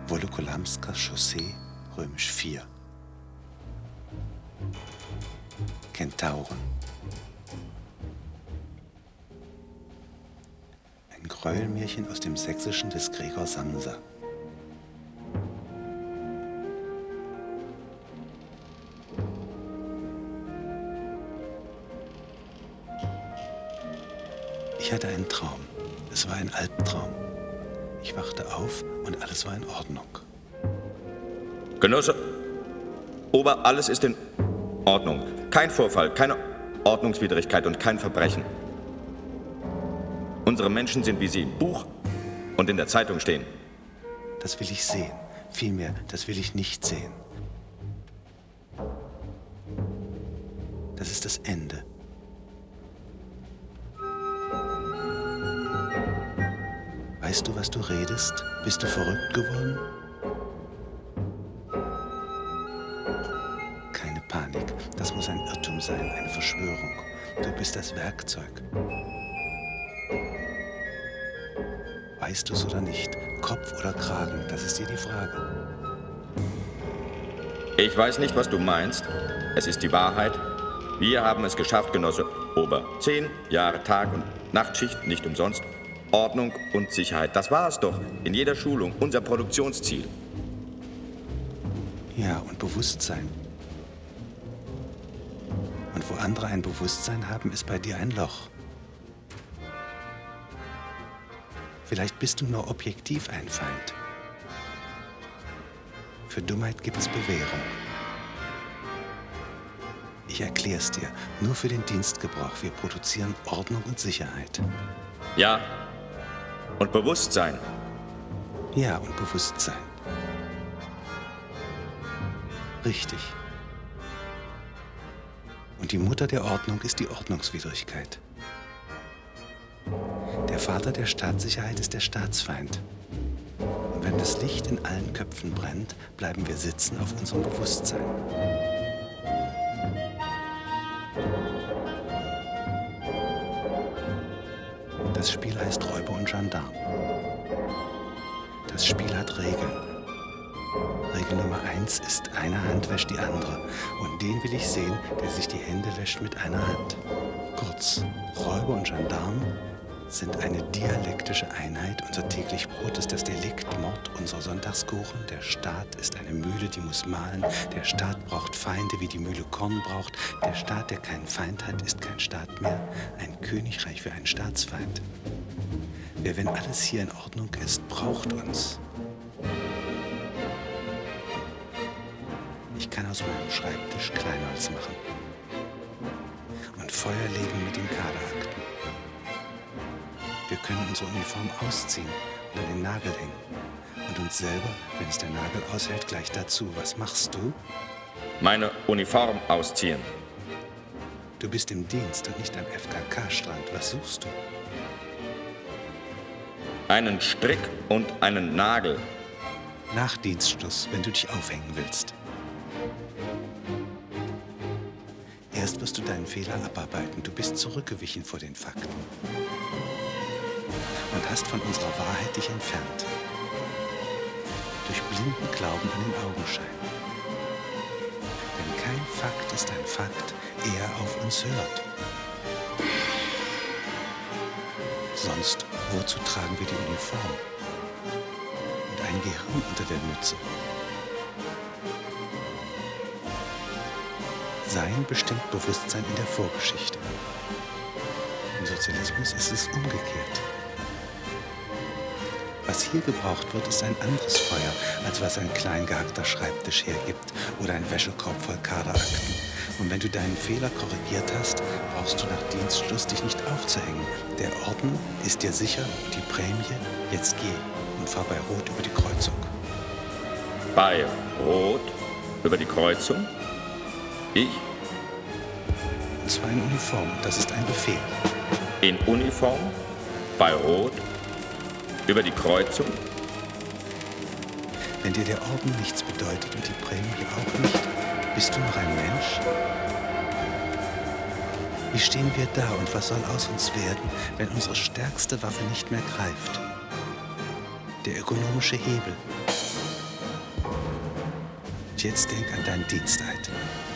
Wolokolamsker Chaussee, römisch 4. Kentauren. Ein Gräuelmärchen aus dem Sächsischen des Gregor Samsa. Ich hatte einen Traum. Es war ein Albtraum. Ich wachte auf und alles war in Ordnung. Genosse, Ober, alles ist in Ordnung. Kein Vorfall, keine Ordnungswidrigkeit und kein Verbrechen. Unsere Menschen sind, wie sie im Buch und in der Zeitung stehen. Das will ich sehen. Vielmehr, das will ich nicht sehen. Das ist das Ende. Weißt du, was du redest? Bist du verrückt geworden? Keine Panik. Das muss ein Irrtum sein, eine Verschwörung. Du bist das Werkzeug. Weißt du es oder nicht? Kopf oder Kragen, das ist dir die Frage. Ich weiß nicht, was du meinst. Es ist die Wahrheit. Wir haben es geschafft, Genosse Ober. 10 Jahre Tag- und Nachtschicht, nicht umsonst. Ordnung und Sicherheit, das war es doch. In jeder Schulung, unser Produktionsziel. Ja, und Bewusstsein. Und wo andere ein Bewusstsein haben, ist bei dir ein Loch. Vielleicht bist du nur objektiv ein Feind. Für Dummheit gibt's Bewährung. Ich erklär's dir, nur für den Dienstgebrauch. Wir produzieren Ordnung und Sicherheit. Ja, und Bewusstsein. Ja, und Bewusstsein. Richtig. Und die Mutter der Ordnung ist die Ordnungswidrigkeit. Der Vater der Staatssicherheit ist der Staatsfeind. Und wenn das Licht in allen Köpfen brennt, bleiben wir sitzen auf unserem Bewusstsein. Das Spiel heißt Räuber und Gendarm. Das Spiel hat Regeln. Regel Nummer 1 ist, eine Hand wäscht die andere. Und den will ich sehen, der sich die Hände wäscht mit einer Hand. Kurz, Räuber und Gendarm sind eine dialektische Einheit. Unser täglich Brot ist das Delikt, Mord, unser Sonntagskuchen. Der Staat ist eine Mühle, die muss mahlen. Der Staat braucht Feinde, wie die Mühle Korn braucht. Der Staat, der keinen Feind hat, ist kein Staat mehr. Ein Königreich für einen Staatsfeind. Wer, wenn alles hier in Ordnung ist, braucht uns. Ich kann aus meinem Schreibtisch Kleinholz machen und Feuer legen mit den Kaderakten. Wir können unsere Uniform ausziehen und an den Nagel hängen. Und uns selber, wenn es der Nagel aushält, gleich dazu. Was machst du? Meine Uniform ausziehen. Du bist im Dienst und nicht am FKK-Strand. Was suchst du? Einen Strick und einen Nagel. Nach Dienstschluss, wenn du dich aufhängen willst. Erst wirst du deinen Fehler abarbeiten. Du bist zurückgewichen vor den Fakten. Und hast von unserer Wahrheit dich entfernt. Durch blinden Glauben an den Augenschein. Denn kein Fakt ist ein Fakt, ehe er auf uns hört. Sonst, wozu tragen wir die Uniform? Und ein Gehirn unter der Mütze. Sein bestimmt Bewusstsein in der Vorgeschichte. Im Sozialismus ist es umgekehrt. Was hier gebraucht wird, ist ein anderes Feuer, als was ein klein gehackter Schreibtisch hergibt oder ein Wäschekorb voll Kaderakten. Und wenn du deinen Fehler korrigiert hast, brauchst du nach Dienstschluss dich nicht aufzuhängen. Der Orden ist dir sicher und die Prämie, jetzt geh und fahr bei Rot über die Kreuzung. Bei Rot über die Kreuzung? Ich? Und zwar in Uniform, und das ist ein Befehl. In Uniform? Bei Rot? Über die Kreuzung? Wenn dir der Orden nichts bedeutet und die Prämie auch nicht, bist du noch ein Mensch? Wie stehen wir da und was soll aus uns werden, wenn unsere stärkste Waffe nicht mehr greift? Der ökonomische Hebel. Und jetzt denk an deinen Diensteid.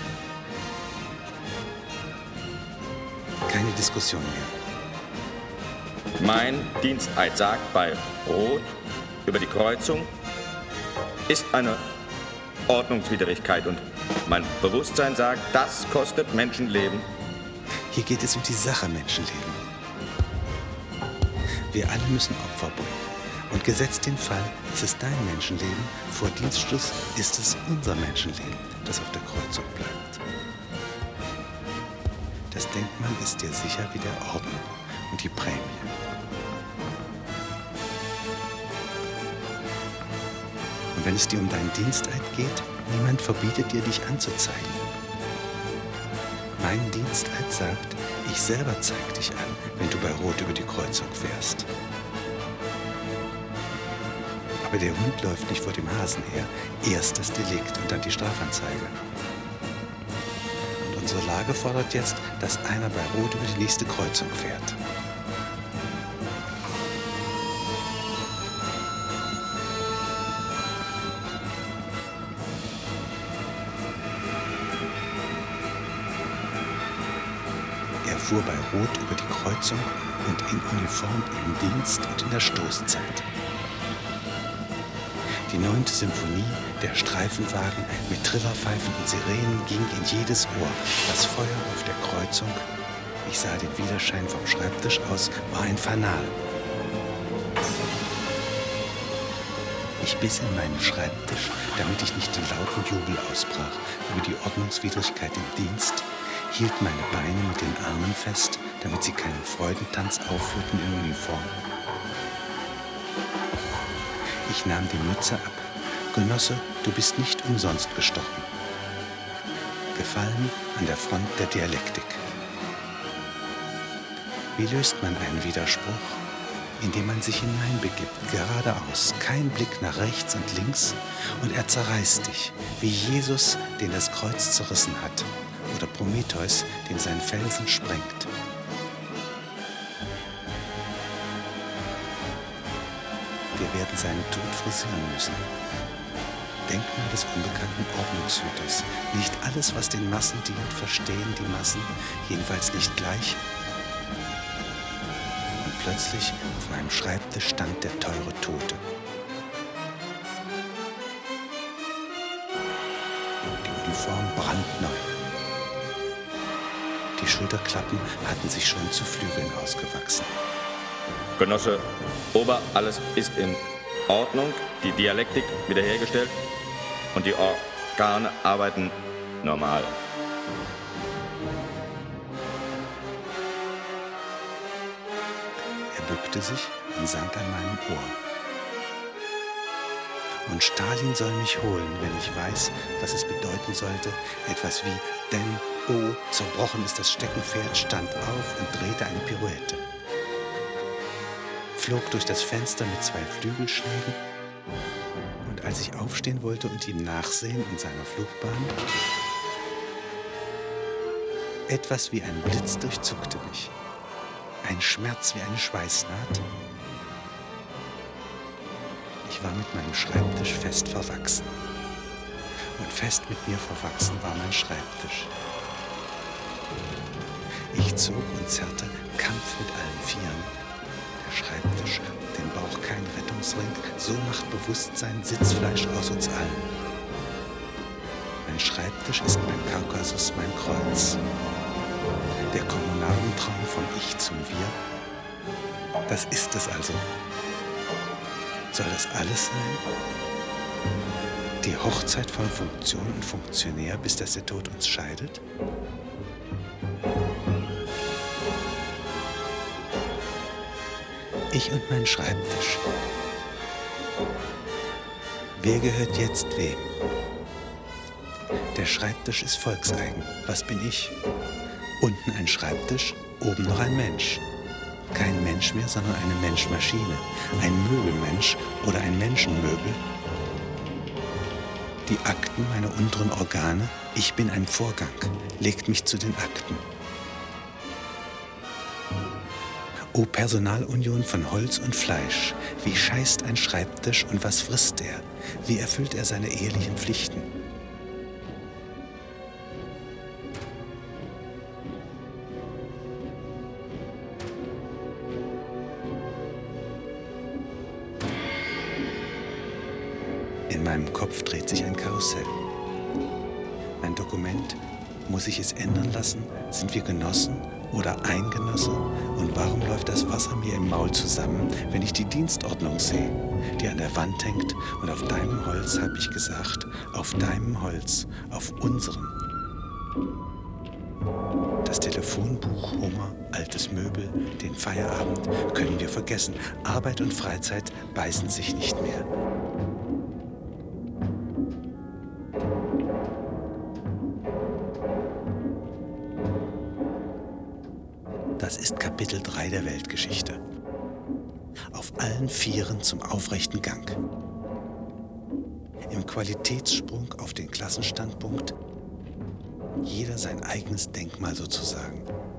Keine Diskussion mehr. Mein Diensteid sagt bei Rot über die Kreuzung ist eine Ordnungswidrigkeit und mein Bewusstsein sagt, das kostet Menschenleben. Hier geht es um die Sache Menschenleben. Wir alle müssen Opfer bringen. Und gesetzt den Fall, es ist dein Menschenleben, vor Dienstschluss ist es unser Menschenleben, das auf der Kreuzung bleibt. Das Denkmal ist dir sicher wie der Orden und die Prämie. Und wenn es dir um deinen Diensteid geht, niemand verbietet dir, dich anzuzeigen. Mein Diensteid sagt, ich selber zeig dich an, wenn du bei Rot über die Kreuzung fährst. Aber der Hund läuft nicht vor dem Hasen her. Erst das Delikt und dann die Strafanzeige. Und unsere Lage fordert jetzt, dass einer bei Rot über die nächste Kreuzung fährt. Er fuhr bei Rot über die Kreuzung und in Uniform im Dienst und in der Stoßzeit. Die 9. Symphonie, der Streifenwagen mit Trillerpfeifen und Sirenen ging in jedes Ohr. Das Feuer auf der Kreuzung, ich sah den Widerschein vom Schreibtisch aus, war ein Fanal. Ich biss in meinen Schreibtisch, damit ich nicht in lauten Jubel ausbrach über die Ordnungswidrigkeit im Dienst, hielt meine Beine mit den Armen fest, damit sie keinen Freudentanz aufführten in Uniform. Ich nahm die Mütze ab. Genosse, du bist nicht umsonst gestochen. Gefallen an der Front der Dialektik. Wie löst man einen Widerspruch? Indem man sich hineinbegibt, geradeaus, kein Blick nach rechts und links, und er zerreißt dich, wie Jesus, den das Kreuz zerrissen hat, oder Prometheus, den sein Felsen sprengt. Wir werden seinen Tod frisieren müssen. Denkmal des unbekannten Ordnungshüters. Nicht alles, was den Massen dient, verstehen die Massen, jedenfalls nicht gleich. Und plötzlich auf meinem Schreibtisch stand der teure Tote. Die Uniform brandneu. Die Schulterklappen hatten sich schon zu Flügeln ausgewachsen. Genosse Ober, alles ist in Ordnung, die Dialektik wiederhergestellt und die Organe arbeiten normal. Er bückte sich und sank an meinem Ohr. Und Stalin soll mich holen, wenn ich weiß, was es bedeuten sollte, etwas wie denn, oh, zerbrochen ist das Steckenpferd, stand auf und drehte eine Pirouette. Flog durch das Fenster mit 2 Flügelschlägen und als ich aufstehen wollte und ihm nachsehen in seiner Flugbahn, etwas wie ein Blitz durchzuckte mich. Ein Schmerz wie eine Schweißnaht. Ich war mit meinem Schreibtisch fest verwachsen. Und fest mit mir verwachsen war mein Schreibtisch. Ich zog und zerrte, Kampf mit allen Vieren. Der Schreibtisch, den Bauch kein Rettungsring, so macht Bewusstsein Sitzfleisch aus uns allen. Mein Schreibtisch ist mein Kaukasus, mein Kreuz. Der Kommunalentraum vom Ich zum Wir. Das ist es also. Soll das alles sein? Die Hochzeit von Funktion und Funktionär, bis dass der Tod uns scheidet? Ich und mein Schreibtisch. Wer gehört jetzt wem? Der Schreibtisch ist volkseigen. Was bin ich? Unten ein Schreibtisch, oben noch ein Mensch. Kein Mensch mehr, sondern eine Menschmaschine. Ein Möbelmensch oder ein Menschenmöbel. Die Akten meiner unteren Organe, ich bin ein Vorgang, legt mich zu den Akten. O Personalunion von Holz und Fleisch, wie scheißt ein Schreibtisch und was frisst er? Wie erfüllt er seine ehelichen Pflichten? In meinem Kopf dreht sich ein Karussell. Mein Dokument, muss ich es ändern lassen? Sind wir Genossen oder ein Genosse? Und warum läuft das Wasser mir im Maul zusammen, wenn ich die Dienstordnung sehe, die an der Wand hängt? Und auf deinem Holz, habe ich gesagt, auf deinem Holz, auf unserem. Das Telefonbuch, Hummer, altes Möbel, den Feierabend können wir vergessen. Arbeit und Freizeit beißen sich nicht mehr. Das ist Kapitel 3 der Weltgeschichte. Auf allen Vieren zum aufrechten Gang. Im Qualitätssprung auf den Klassenstandpunkt. Jeder sein eigenes Denkmal sozusagen.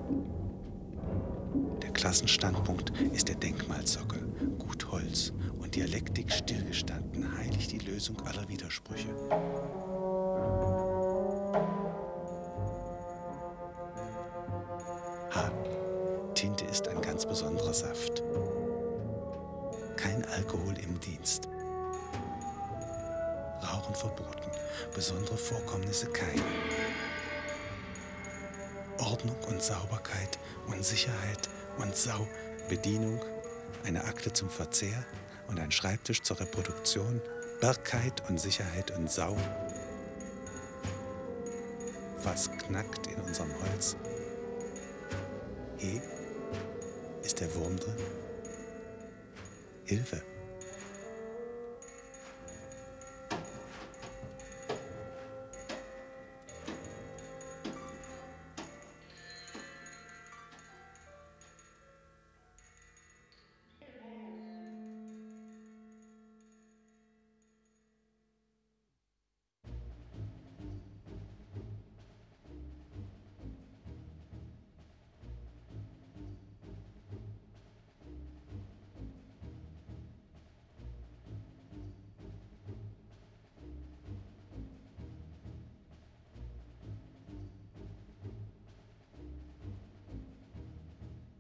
Der Klassenstandpunkt ist der Denkmalsockel, gut Holz und Dialektik stillgestanden, heilig die Lösung aller Widersprüche. Tinte ist ein ganz besonderer Saft. Kein Alkohol im Dienst. Rauchen verboten, besondere Vorkommnisse keine. Ordnung und Sauberkeit und Sicherheit und Bedienung, eine Akte zum Verzehr und ein Schreibtisch zur Reproduktion, Bergheit und Sicherheit und Sau. Was knackt in unserem Holz? Ist der Wurm drin? Hilfe!